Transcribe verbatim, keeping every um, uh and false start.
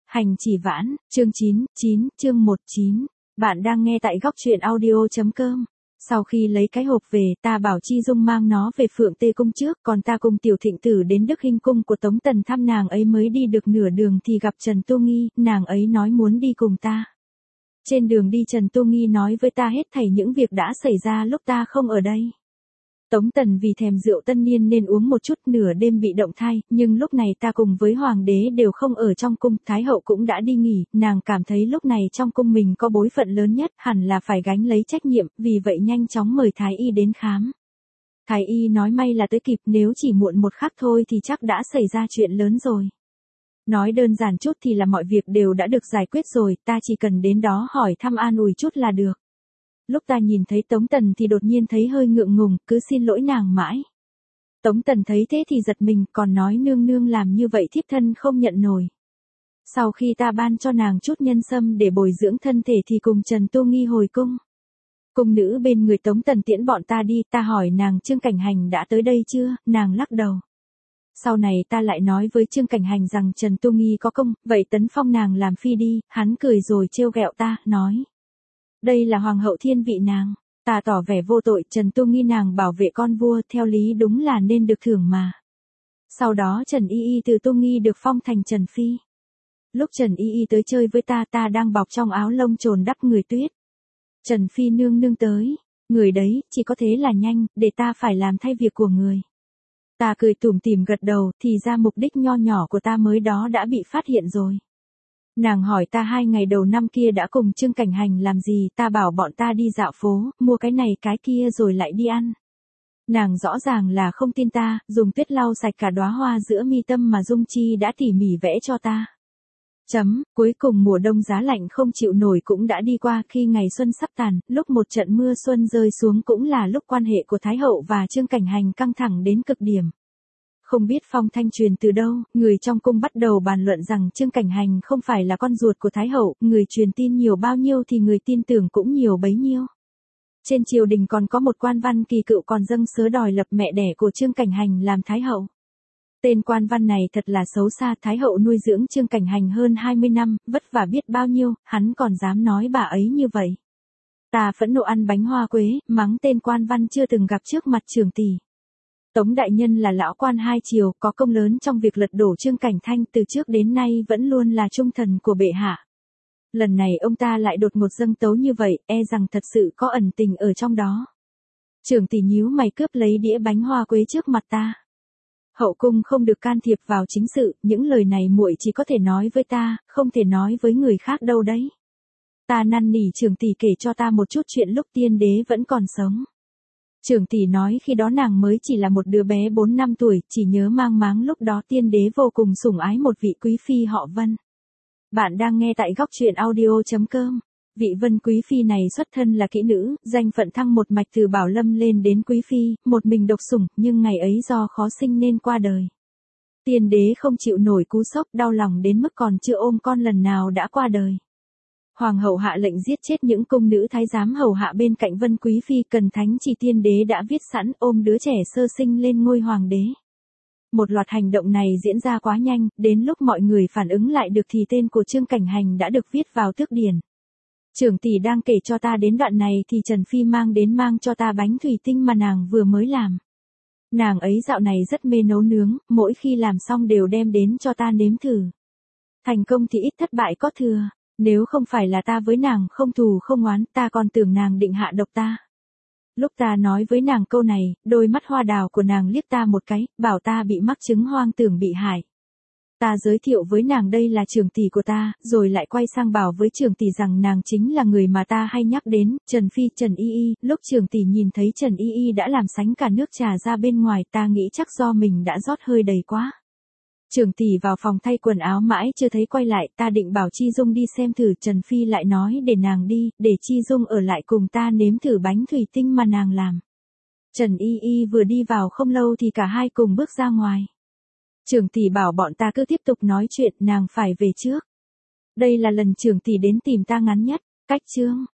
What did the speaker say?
Hành chỉ vãn, chương chín, chín, chương một chín. Bạn đang nghe tại góc truyện audio.com. Sau khi lấy cái hộp về, ta bảo Chi Dung mang nó về Phượng Tê Cung trước, còn ta cùng Tiểu Thịnh Tử đến Đức Hinh Cung của Tống Tần thăm nàng ấy. Mới đi được nửa đường thì gặp Trần Tu Nghi, nàng ấy nói muốn đi cùng ta. Trên đường đi Trần Tu Nghi nói với ta hết thảy những việc đã xảy ra lúc ta không ở đây. Tống Tần vì thèm rượu tân niên nên uống một chút, nửa đêm bị động thai, nhưng lúc này ta cùng với hoàng đế đều không ở trong cung, thái hậu cũng đã đi nghỉ, nàng cảm thấy lúc này trong cung mình có bối phận lớn nhất, hẳn là phải gánh lấy trách nhiệm, vì vậy nhanh chóng mời thái y đến khám. Thái y nói may là tới kịp, nếu chỉ muộn một khắc thôi thì chắc đã xảy ra chuyện lớn rồi. Nói đơn giản chút thì là mọi việc đều đã được giải quyết rồi, ta chỉ cần đến đó hỏi thăm an ủi chút là được. Lúc ta nhìn thấy Tống Tần thì đột nhiên thấy hơi ngượng ngùng, cứ xin lỗi nàng mãi. Tống Tần thấy thế thì giật mình, còn nói nương nương làm như vậy thiếp thân không nhận nổi. Sau khi ta ban cho nàng chút nhân sâm để bồi dưỡng thân thể thì cùng Trần Tu Nghi hồi cung. Cung nữ bên người Tống Tần tiễn bọn ta đi, ta hỏi nàng Trương Cảnh Hành đã tới đây chưa, nàng lắc đầu. Sau này ta lại nói với Trương Cảnh Hành rằng Trần Tu Nghi có công, vậy tấn phong nàng làm phi đi, hắn cười rồi trêu ghẹo ta, nói. Đây là hoàng hậu thiên vị nàng, ta tỏ vẻ vô tội, Trần Tu Nghi nàng bảo vệ con vua, theo lý đúng là nên được thưởng mà. Sau đó Trần Y Y từ Tu Nghi được phong thành Trần Phi. Lúc Trần Y Y tới chơi với ta, ta đang bọc trong áo lông trồn đắp người tuyết. Trần Phi nương nương tới, người đấy, chỉ có thế là nhanh, để ta phải làm thay việc của người. Ta cười tủm tỉm gật đầu, thì ra mục đích nho nhỏ của ta mới đó đã bị phát hiện rồi. Nàng hỏi ta hai ngày đầu năm kia đã cùng Trương Cảnh Hành làm gì, ta bảo bọn ta đi dạo phố, mua cái này cái kia rồi lại đi ăn. Nàng rõ ràng là không tin ta, dùng tuyết lau sạch cả đóa hoa giữa mi tâm mà Dung Chi đã tỉ mỉ vẽ cho ta. Chấm, cuối cùng mùa đông giá lạnh không chịu nổi cũng đã đi qua, khi ngày xuân sắp tàn, lúc một trận mưa xuân rơi xuống cũng là lúc quan hệ của Thái hậu và Trương Cảnh Hành căng thẳng đến cực điểm. Không biết phong thanh truyền từ đâu, người trong cung bắt đầu bàn luận rằng Trương Cảnh Hành không phải là con ruột của Thái hậu, người truyền tin nhiều bao nhiêu thì người tin tưởng cũng nhiều bấy nhiêu. Trên triều đình còn có một quan văn kỳ cựu còn dâng sớ đòi lập mẹ đẻ của Trương Cảnh Hành làm Thái hậu. Tên quan văn này thật là xấu xa, Thái hậu nuôi dưỡng Trương Cảnh Hành hơn hai mươi năm, vất vả biết bao nhiêu, hắn còn dám nói bà ấy như vậy. Ta phẫn nộ ăn bánh hoa quế, mắng tên quan văn chưa từng gặp trước mặt trưởng tỷ. Tống đại nhân là lão quan hai triều, có công lớn trong việc lật đổ Trương Cảnh Thanh, từ trước đến nay vẫn luôn là trung thần của bệ hạ. Lần này ông ta lại đột ngột dâng tấu như vậy, e rằng thật sự có ẩn tình ở trong đó. Trưởng tỷ nhíu mày cướp lấy đĩa bánh hoa quế trước mặt ta. Hậu cung không được can thiệp vào chính sự, những lời này muội chỉ có thể nói với ta, không thể nói với người khác đâu đấy. Ta năn nỉ trưởng tỷ kể cho ta một chút chuyện lúc tiên đế vẫn còn sống. Trưởng tỷ nói khi đó nàng mới chỉ là một đứa bé bốn năm tuổi, chỉ nhớ mang máng lúc đó tiên đế vô cùng sủng ái một vị quý phi họ Vân. Bạn đang nghe tại góc truyện audio.com. Vị Vân quý phi này xuất thân là kỹ nữ, danh phận thăng một mạch từ Bảo Lâm lên đến quý phi, một mình độc sủng, nhưng ngày ấy do khó sinh nên qua đời. Tiên đế không chịu nổi cú sốc, đau lòng đến mức còn chưa ôm con lần nào đã qua đời. Hoàng hậu hạ lệnh giết chết những cung nữ thái giám hầu hạ bên cạnh Vân quý phi, cần thánh chỉ tiên đế đã viết sẵn, ôm đứa trẻ sơ sinh lên ngôi hoàng đế. Một loạt hành động này diễn ra quá nhanh, đến lúc mọi người phản ứng lại được thì tên của Trương Cảnh Hành đã được viết vào tước điển. Trưởng tỷ đang kể cho ta đến đoạn này thì Trần Phi mang đến mang cho ta bánh thủy tinh mà nàng vừa mới làm. Nàng ấy dạo này rất mê nấu nướng, mỗi khi làm xong đều đem đến cho ta nếm thử. Thành công thì ít, thất bại có thừa. Nếu không phải là ta với nàng không thù không oán, ta còn tưởng nàng định hạ độc ta. Lúc ta nói với nàng câu này, đôi mắt hoa đào của nàng liếc ta một cái, bảo ta bị mắc chứng hoang tưởng bị hại. Ta giới thiệu với nàng đây là trưởng tỷ của ta, rồi lại quay sang bảo với trưởng tỷ rằng nàng chính là người mà ta hay nhắc đến, Trần Phi, Trần Y Y. Lúc trưởng tỷ nhìn thấy Trần Y Y đã làm sánh cả nước trà ra bên ngoài, ta nghĩ chắc do mình đã rót hơi đầy quá. Trưởng tỷ vào phòng thay quần áo mãi chưa thấy quay lại, ta định bảo Chi Dung đi xem thử, Trần Phi lại nói để nàng đi, để Chi Dung ở lại cùng ta nếm thử bánh thủy tinh mà nàng làm. Trần Y Y vừa đi vào không lâu thì cả hai cùng bước ra ngoài. Trưởng tỷ bảo bọn ta cứ tiếp tục nói chuyện, nàng phải về trước. Đây là lần trưởng tỷ đến tìm ta ngắn nhất, cách chương.